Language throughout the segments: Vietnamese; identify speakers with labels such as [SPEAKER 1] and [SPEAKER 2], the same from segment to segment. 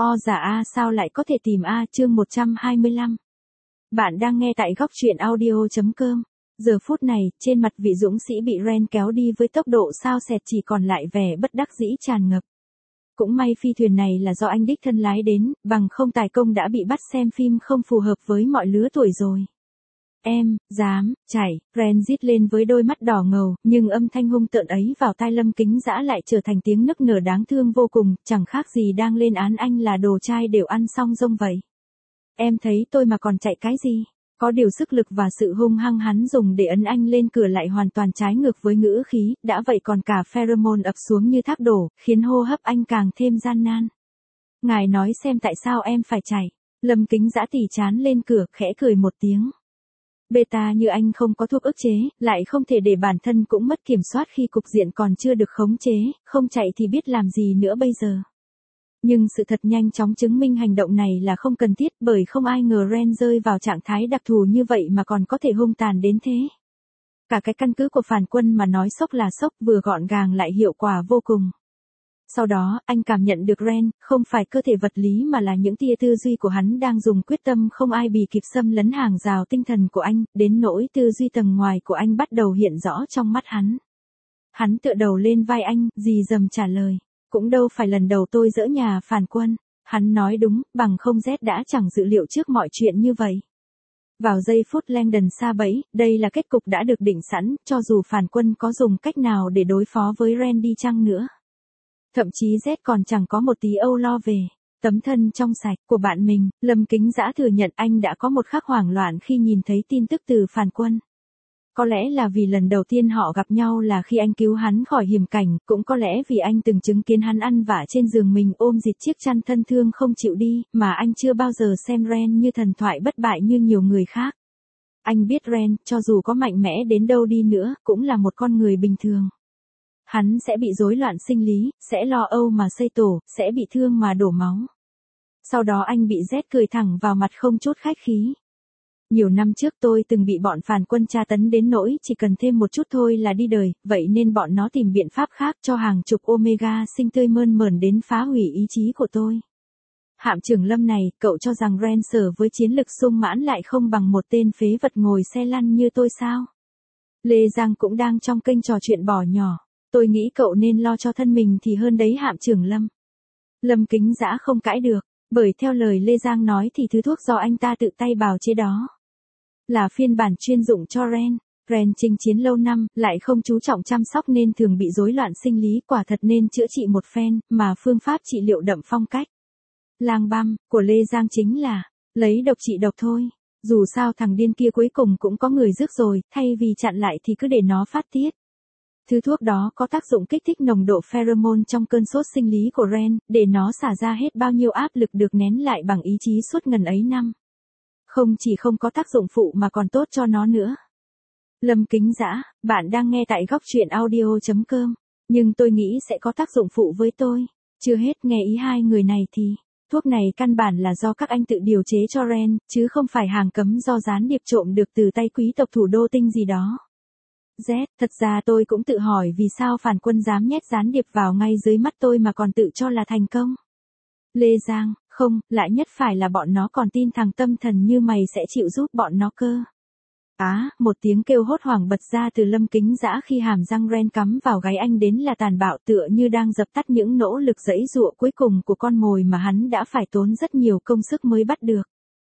[SPEAKER 1] O giả A sao lại có thể tìm A chương 125. Bạn đang nghe tại góc truyện audio.com. Giờ phút này, trên mặt vị dũng sĩ bị Ren kéo đi với tốc độ sao xẹt chỉ còn lại vẻ bất đắc dĩ tràn ngập. Cũng may phi thuyền này là do anh đích thân lái đến, bằng không tài công đã bị bắt xem phim không phù hợp với mọi lứa tuổi rồi. Em, dám, chảy, Ren rít lên với đôi mắt đỏ ngầu, nhưng âm thanh hung tợn ấy vào tai Lâm Kính Dã lại trở thành tiếng nức nở đáng thương vô cùng, chẳng khác gì đang lên án anh là đồ trai đều ăn xong rông vậy. Em thấy tôi mà còn chạy cái gì? Có điều sức lực và sự hung hăng hắn dùng để ấn anh lên cửa lại hoàn toàn trái ngược với ngữ khí, đã vậy còn cả pheromone ập xuống như thác đổ, khiến hô hấp anh càng thêm gian nan. Ngài nói xem tại sao em phải chạy. Lâm Kính Dã tỉ chán lên cửa, khẽ cười một tiếng. Beta như anh không có thuốc ức chế, lại không thể để bản thân cũng mất kiểm soát khi cục diện còn chưa được khống chế, không chạy thì biết làm gì nữa bây giờ. Nhưng sự thật nhanh chóng chứng minh hành động này là không cần thiết bởi không ai ngờ Ren rơi vào trạng thái đặc thù như vậy mà còn có thể hung tàn đến thế. Cả cái căn cứ của phản quân mà nói sốc là sốc vừa gọn gàng lại hiệu quả vô cùng. Sau đó, anh cảm nhận được Ren, không phải cơ thể vật lý mà là những tia tư duy của hắn đang dùng quyết tâm không ai bì kịp xâm lấn hàng rào tinh thần của anh, đến nỗi tư duy tầng ngoài của anh bắt đầu hiện rõ trong mắt hắn. Hắn tựa đầu lên vai anh, rì rầm trả lời, cũng đâu phải lần đầu tôi dỡ nhà phản quân. Hắn nói đúng, bằng không Z đã chẳng dự liệu trước mọi chuyện như vậy. Vào giây phút Langdon sa bẫy, đây là kết cục đã được định sẵn, cho dù phản quân có dùng cách nào để đối phó với Ren đi chăng nữa. Thậm chí Z còn chẳng có một tí âu lo về tấm thân trong sạch của bạn mình. Lâm Kính Dã thừa nhận anh đã có một khắc hoảng loạn khi nhìn thấy tin tức từ phản quân. Có lẽ là vì lần đầu tiên họ gặp nhau là khi anh cứu hắn khỏi hiểm cảnh, cũng có lẽ vì anh từng chứng kiến hắn ăn vạ trên giường mình ôm dịt chiếc chăn thân thương không chịu đi, mà anh chưa bao giờ xem Ren như thần thoại bất bại như nhiều người khác. Anh biết Ren, cho dù có mạnh mẽ đến đâu đi nữa, cũng là một con người bình thường. Hắn sẽ bị rối loạn sinh lý, sẽ lo âu mà xây tổ, sẽ bị thương mà đổ máu. Sau đó anh bị Z cười thẳng vào mặt không chút khách khí. Nhiều năm trước tôi từng bị bọn phản quân tra tấn đến nỗi chỉ cần thêm một chút thôi là đi đời, vậy nên bọn nó tìm biện pháp khác cho hàng chục Omega sinh tươi mơn mởn đến phá hủy ý chí của tôi. Hạm trưởng Lâm này, cậu cho rằng Ren sở với chiến lực sung mãn lại không bằng một tên phế vật ngồi xe lăn như tôi sao? Lê Giang cũng đang trong kênh trò chuyện bỏ nhỏ. Tôi nghĩ cậu nên lo cho thân mình thì hơn đấy hạm trưởng Lâm. Lâm Kính Dã không cãi được, bởi theo lời Lê Giang nói thì thứ thuốc do anh ta tự tay bào chế đó là phiên bản chuyên dụng cho Ren. Ren chinh chiến lâu năm, lại không chú trọng chăm sóc nên thường bị rối loạn sinh lý, quả thật nên chữa trị một phen, mà phương pháp trị liệu đậm phong cách lang băm của Lê Giang chính là lấy độc trị độc thôi. Dù sao thằng điên kia cuối cùng cũng có người rước rồi, thay vì chặn lại thì cứ để nó phát tiết. Thứ thuốc đó có tác dụng kích thích nồng độ pheromone trong cơn sốt sinh lý của Ren, để nó xả ra hết bao nhiêu áp lực được nén lại bằng ý chí suốt ngần ấy năm. Không chỉ không có tác dụng phụ mà còn tốt cho nó nữa. Lâm Kính Dã, bạn đang nghe tại góc truyện audio.com, nhưng tôi nghĩ sẽ có tác dụng phụ với tôi. Chưa hết nghe ý hai người này thì, thuốc này căn bản là do các anh tự điều chế cho Ren, chứ không phải hàng cấm do gián điệp trộm được từ tay quý tộc thủ đô tinh gì đó. Z, thật ra tôi cũng tự hỏi vì sao phản quân dám nhét gián điệp vào ngay dưới mắt tôi mà còn tự cho là thành công. Lê Giang, không, lại nhất phải là bọn nó còn tin thằng tâm thần như mày sẽ chịu giúp bọn nó cơ. Một tiếng kêu hốt hoảng bật ra từ Lâm Kính Dã khi hàm răng Ren cắm vào gáy anh đến là tàn bạo, tựa như đang dập tắt những nỗ lực giãy giụa cuối cùng của con mồi mà hắn đã phải tốn rất nhiều công sức mới bắt được.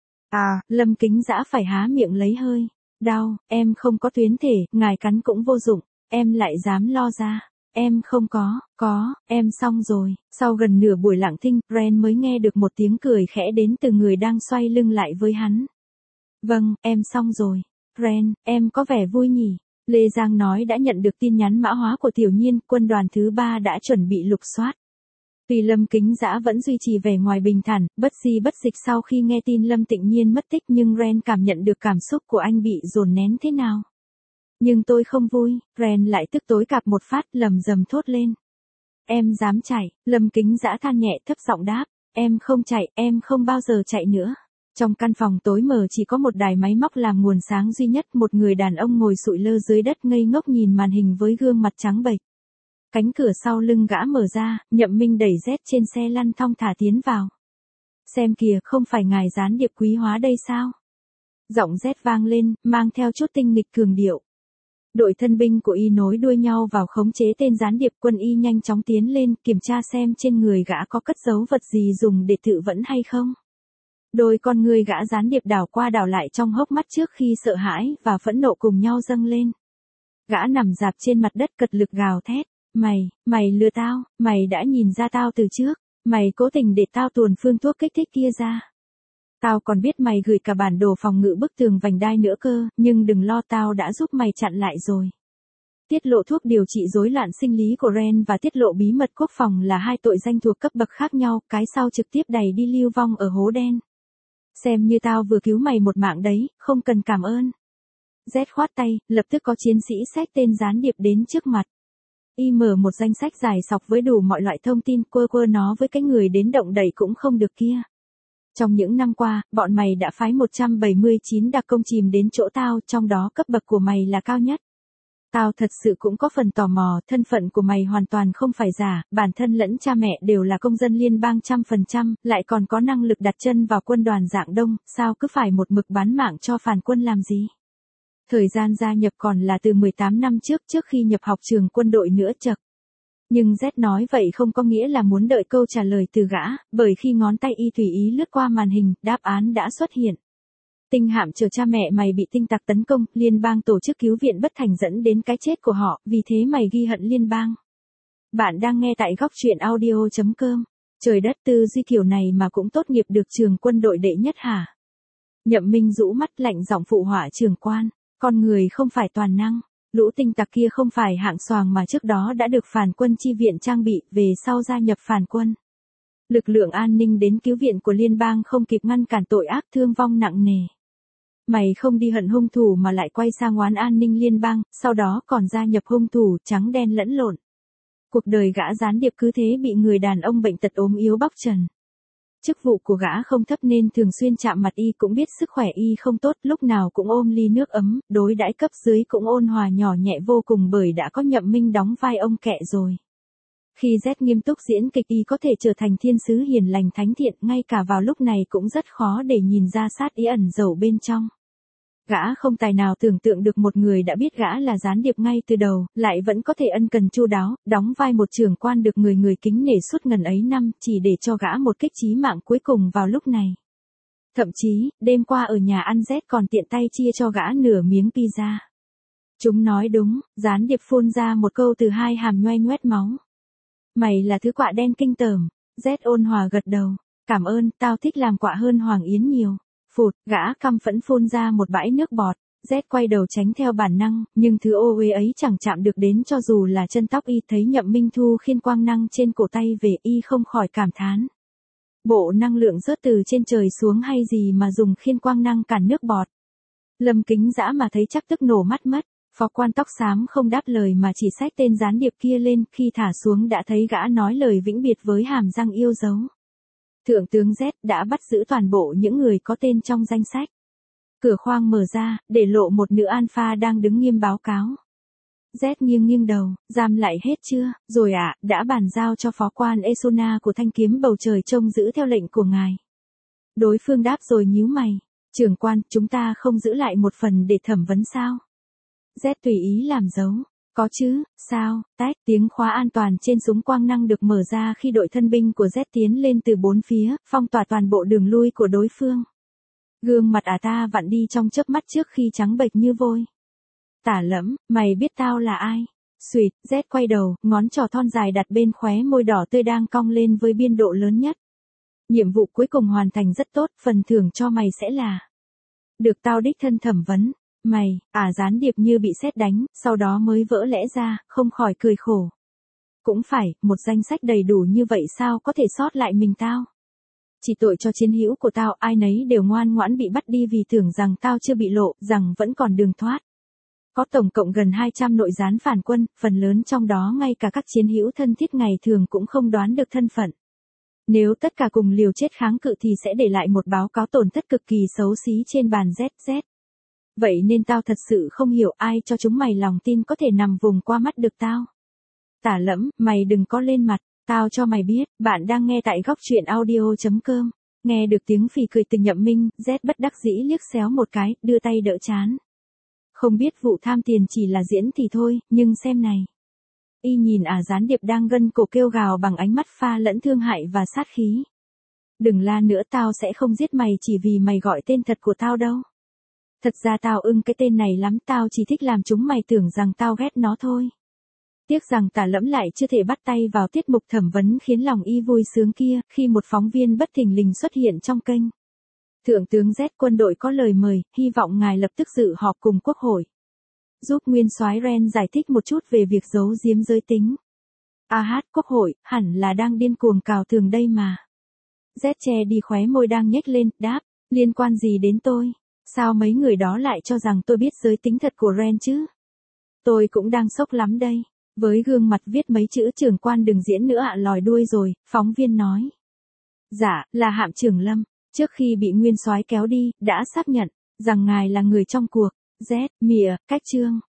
[SPEAKER 1] Lâm Kính Dã phải há miệng lấy hơi. Đau, em không có tuyến thể, ngài cắn cũng vô dụng, em lại dám lo ra. Em không có, em xong rồi. Sau gần nửa buổi lặng thinh, Ren mới nghe được một tiếng cười khẽ đến từ người đang xoay lưng lại với hắn. Vâng, em xong rồi. Ren, em có vẻ vui nhỉ? Lê Giang nói đã nhận được tin nhắn mã hóa của Tiểu Nhiên, quân đoàn thứ 3 đã chuẩn bị lục soát. Tuy Lâm Kính Dã vẫn duy trì vẻ ngoài bình thản, bất di bất dịch sau khi nghe tin Lâm Tịnh Nhiên mất tích, nhưng Ren cảm nhận được cảm xúc của anh bị dồn nén thế nào. Nhưng tôi không vui. Ren lại tức tối cạp một phát, lầm rầm thốt lên. Em dám chạy. Lâm Kính Dã than nhẹ thấp giọng đáp. Em không chạy, em không bao giờ chạy nữa. Trong căn phòng tối mờ chỉ có một đài máy móc làm nguồn sáng duy nhất, một người đàn ông ngồi sụi lơ dưới đất ngây ngốc nhìn màn hình với gương mặt trắng bệch. Cánh cửa sau lưng gã mở ra, Nhậm Minh đẩy Z trên xe lăn thong thả tiến vào. Xem kìa, không phải ngài gián điệp quý hóa đây sao? Giọng Z vang lên, mang theo chút tinh nghịch cường điệu. Đội thân binh của y nối đuôi nhau vào khống chế tên gián điệp. Quân y nhanh chóng tiến lên, kiểm tra xem trên người gã có cất giấu vật gì dùng để tự vẫn hay không. Đôi con người gã gián điệp đảo qua đảo lại trong hốc mắt trước khi sợ hãi và phẫn nộ cùng nhau dâng lên. Gã nằm rạp trên mặt đất cật lực gào thét. Mày lừa tao, mày đã nhìn ra tao từ trước, mày cố tình để tao tuồn phương thuốc kích thích kia ra. Tao còn biết mày gửi cả bản đồ phòng ngự bức tường vành đai nữa cơ, nhưng đừng lo, tao đã giúp mày chặn lại rồi. Tiết lộ thuốc điều trị rối loạn sinh lý của Ren và tiết lộ bí mật quốc phòng là hai tội danh thuộc cấp bậc khác nhau, cái sau trực tiếp đày đi lưu vong ở hố đen. Xem như tao vừa cứu mày một mạng đấy, không cần cảm ơn. Z khoát tay, lập tức có chiến sĩ xách tên gián điệp đến trước mặt. Y mở một danh sách dài sọc với đủ mọi loại thông tin, quơ nó với cái người đến động đậy cũng không được kia. Trong những năm qua, bọn mày đã phái 179 đặc công chìm đến chỗ tao, trong đó cấp bậc của mày là cao nhất. Tao thật sự cũng có phần tò mò, thân phận của mày hoàn toàn không phải giả, bản thân lẫn cha mẹ đều là công dân liên bang 100%, lại còn có năng lực đặt chân vào quân đoàn dạng đông, sao cứ phải một mực bán mạng cho phản quân làm gì? Thời gian gia nhập còn là từ 18 năm trước khi nhập học trường quân đội nữa chậc. Nhưng Z nói vậy không có nghĩa là muốn đợi câu trả lời từ gã, bởi khi ngón tay y tùy ý lướt qua màn hình, đáp án đã xuất hiện. Tinh hạm chở cha mẹ mày bị tinh tặc tấn công, liên bang tổ chức cứu viện bất thành dẫn đến cái chết của họ, vì thế mày ghi hận liên bang. Bạn đang nghe tại góc truyện audio.com. Trời đất, tư duy kiểu này mà cũng tốt nghiệp được trường quân đội đệ nhất hả? Nhậm Minh rũ mắt lạnh giọng phụ họa trưởng quan. Con người không phải toàn năng. Lũ tinh tặc kia không phải hạng xoàng mà trước đó đã được phản quân chi viện trang bị, về sau gia nhập phản quân. Lực lượng an ninh đến cứu viện của liên bang không kịp ngăn cản tội ác, thương vong nặng nề. Mày không đi hận hung thủ mà lại quay sang oán an ninh liên bang, sau đó còn gia nhập hung thủ, trắng đen lẫn lộn. Cuộc đời gã gián điệp cứ thế bị người đàn ông bệnh tật ốm yếu bóc trần. Chức vụ của gã không thấp nên thường xuyên chạm mặt y, cũng biết sức khỏe y không tốt, lúc nào cũng ôm ly nước ấm, đối đãi cấp dưới cũng ôn hòa nhỏ nhẹ vô cùng bởi đã có Nhậm Minh đóng vai ông kẹ rồi. Khi Z nghiêm túc diễn kịch, y có thể trở thành thiên sứ hiền lành thánh thiện, ngay cả vào lúc này cũng rất khó để nhìn ra sát ý ẩn giấu bên trong. Gã không tài nào tưởng tượng được một người đã biết gã là gián điệp ngay từ đầu, lại vẫn có thể ân cần chu đáo, đóng vai một trưởng quan được người kính nể suốt ngần ấy năm, chỉ để cho gã một kích chí mạng cuối cùng vào lúc này. Thậm chí, đêm qua ở nhà ăn Z còn tiện tay chia cho gã nửa miếng pizza. Chúng nói đúng, gián điệp phun ra một câu từ hai hàm nhoe nhoét máu. Mày là thứ quạ đen kinh tởm. Z ôn hòa gật đầu. Cảm ơn, tao thích làm quạ hơn Hoàng Yến nhiều. Phụt, gã căm phẫn phun ra một bãi nước bọt. Z quay đầu tránh theo bản năng, nhưng thứ ô uế ấy chẳng chạm được đến cho dù là chân tóc y. Thấy Nhậm Minh thu khiên quang năng trên cổ tay về, y không khỏi cảm thán. Bộ năng lượng rớt từ trên trời xuống hay gì mà dùng khiên quang năng cản nước bọt. Lâm Kính Dã mà thấy chắc tức nổ mắt mất. Phó quan tóc xám không đáp lời mà chỉ xách tên gián điệp kia lên, khi thả xuống đã thấy gã nói lời vĩnh biệt với hàm răng yêu dấu. Thượng tướng Z đã bắt giữ toàn bộ những người có tên trong danh sách. Cửa khoang mở ra, để lộ một nữ alpha đang đứng nghiêm báo cáo. Z nghiêng đầu, giam lại hết chưa? Rồi ạ, đã bàn giao cho phó quan Esona của thanh kiếm bầu trời trông giữ theo lệnh của ngài. Đối phương đáp rồi nhíu mày. Trưởng quan, chúng ta không giữ lại một phần để thẩm vấn sao? Z tùy ý làm dấu. Có chứ, sao? Tách, tiếng khóa an toàn trên súng quang năng được mở ra khi đội thân binh của Z tiến lên từ bốn phía, phong tỏa toàn bộ đường lui của đối phương. Gương mặt ta vặn đi trong chớp mắt trước khi trắng bệch như vôi. Tả Lẫm, mày biết tao là ai? Xuyệt, Z quay đầu, ngón trỏ thon dài đặt bên khóe môi đỏ tươi đang cong lên với biên độ lớn nhất. Nhiệm vụ cuối cùng hoàn thành rất tốt, phần thưởng cho mày sẽ là được tao đích thân thẩm vấn. Mày, gián điệp như bị sét đánh, sau đó mới vỡ lẽ ra, không khỏi cười khổ. Cũng phải, một danh sách đầy đủ như vậy sao có thể sót lại mình tao? Chỉ tội cho chiến hữu của tao, ai nấy đều ngoan ngoãn bị bắt đi vì tưởng rằng tao chưa bị lộ, rằng vẫn còn đường thoát. Có tổng cộng gần 200 nội gián phản quân, phần lớn trong đó ngay cả các chiến hữu thân thiết ngày thường cũng không đoán được thân phận. Nếu tất cả cùng liều chết kháng cự thì sẽ để lại một báo cáo tổn thất cực kỳ xấu xí trên bàn ZZ. Vậy nên tao thật sự không hiểu ai cho chúng mày lòng tin có thể nằm vùng qua mắt được tao. Tả Lẫm, mày đừng có lên mặt, tao cho mày biết, bạn đang nghe tại góc truyện audio.com. Nghe được tiếng phì cười từ Nhậm Minh, Z bất đắc dĩ liếc xéo một cái, đưa tay đỡ trán. Không biết vụ tham tiền chỉ là diễn thì thôi, nhưng xem này. Y nhìn gián điệp đang gân cổ kêu gào bằng ánh mắt pha lẫn thương hại và sát khí. Đừng la nữa, tao sẽ không giết mày chỉ vì mày gọi tên thật của tao đâu. Thật ra tao ưng cái tên này lắm, tao chỉ thích làm chúng mày tưởng rằng tao ghét nó thôi. Tiếc rằng Tả Lẫm lại chưa thể bắt tay vào tiết mục thẩm vấn khiến lòng y vui sướng kia, khi một phóng viên bất thình lình xuất hiện trong kênh. Thượng tướng Z quân đội có lời mời, hy vọng ngài lập tức dự họp cùng Quốc hội. Giúp nguyên soái Ren giải thích một chút về việc giấu giếm giới tính. Quốc hội, hẳn là đang điên cuồng cào tường đây mà. Z che đi khóe môi đang nhếch lên, đáp, liên quan gì đến tôi? Sao mấy người đó lại cho rằng tôi biết giới tính thật của Ren chứ? Tôi cũng đang sốc lắm đây. Với gương mặt viết mấy chữ trưởng quan đừng diễn nữa lòi đuôi rồi, phóng viên nói. Dạ, là Hạm trưởng Lâm, trước khi bị nguyên soái kéo đi, đã xác nhận rằng ngài là người trong cuộc. Z, mỉa, cách chương.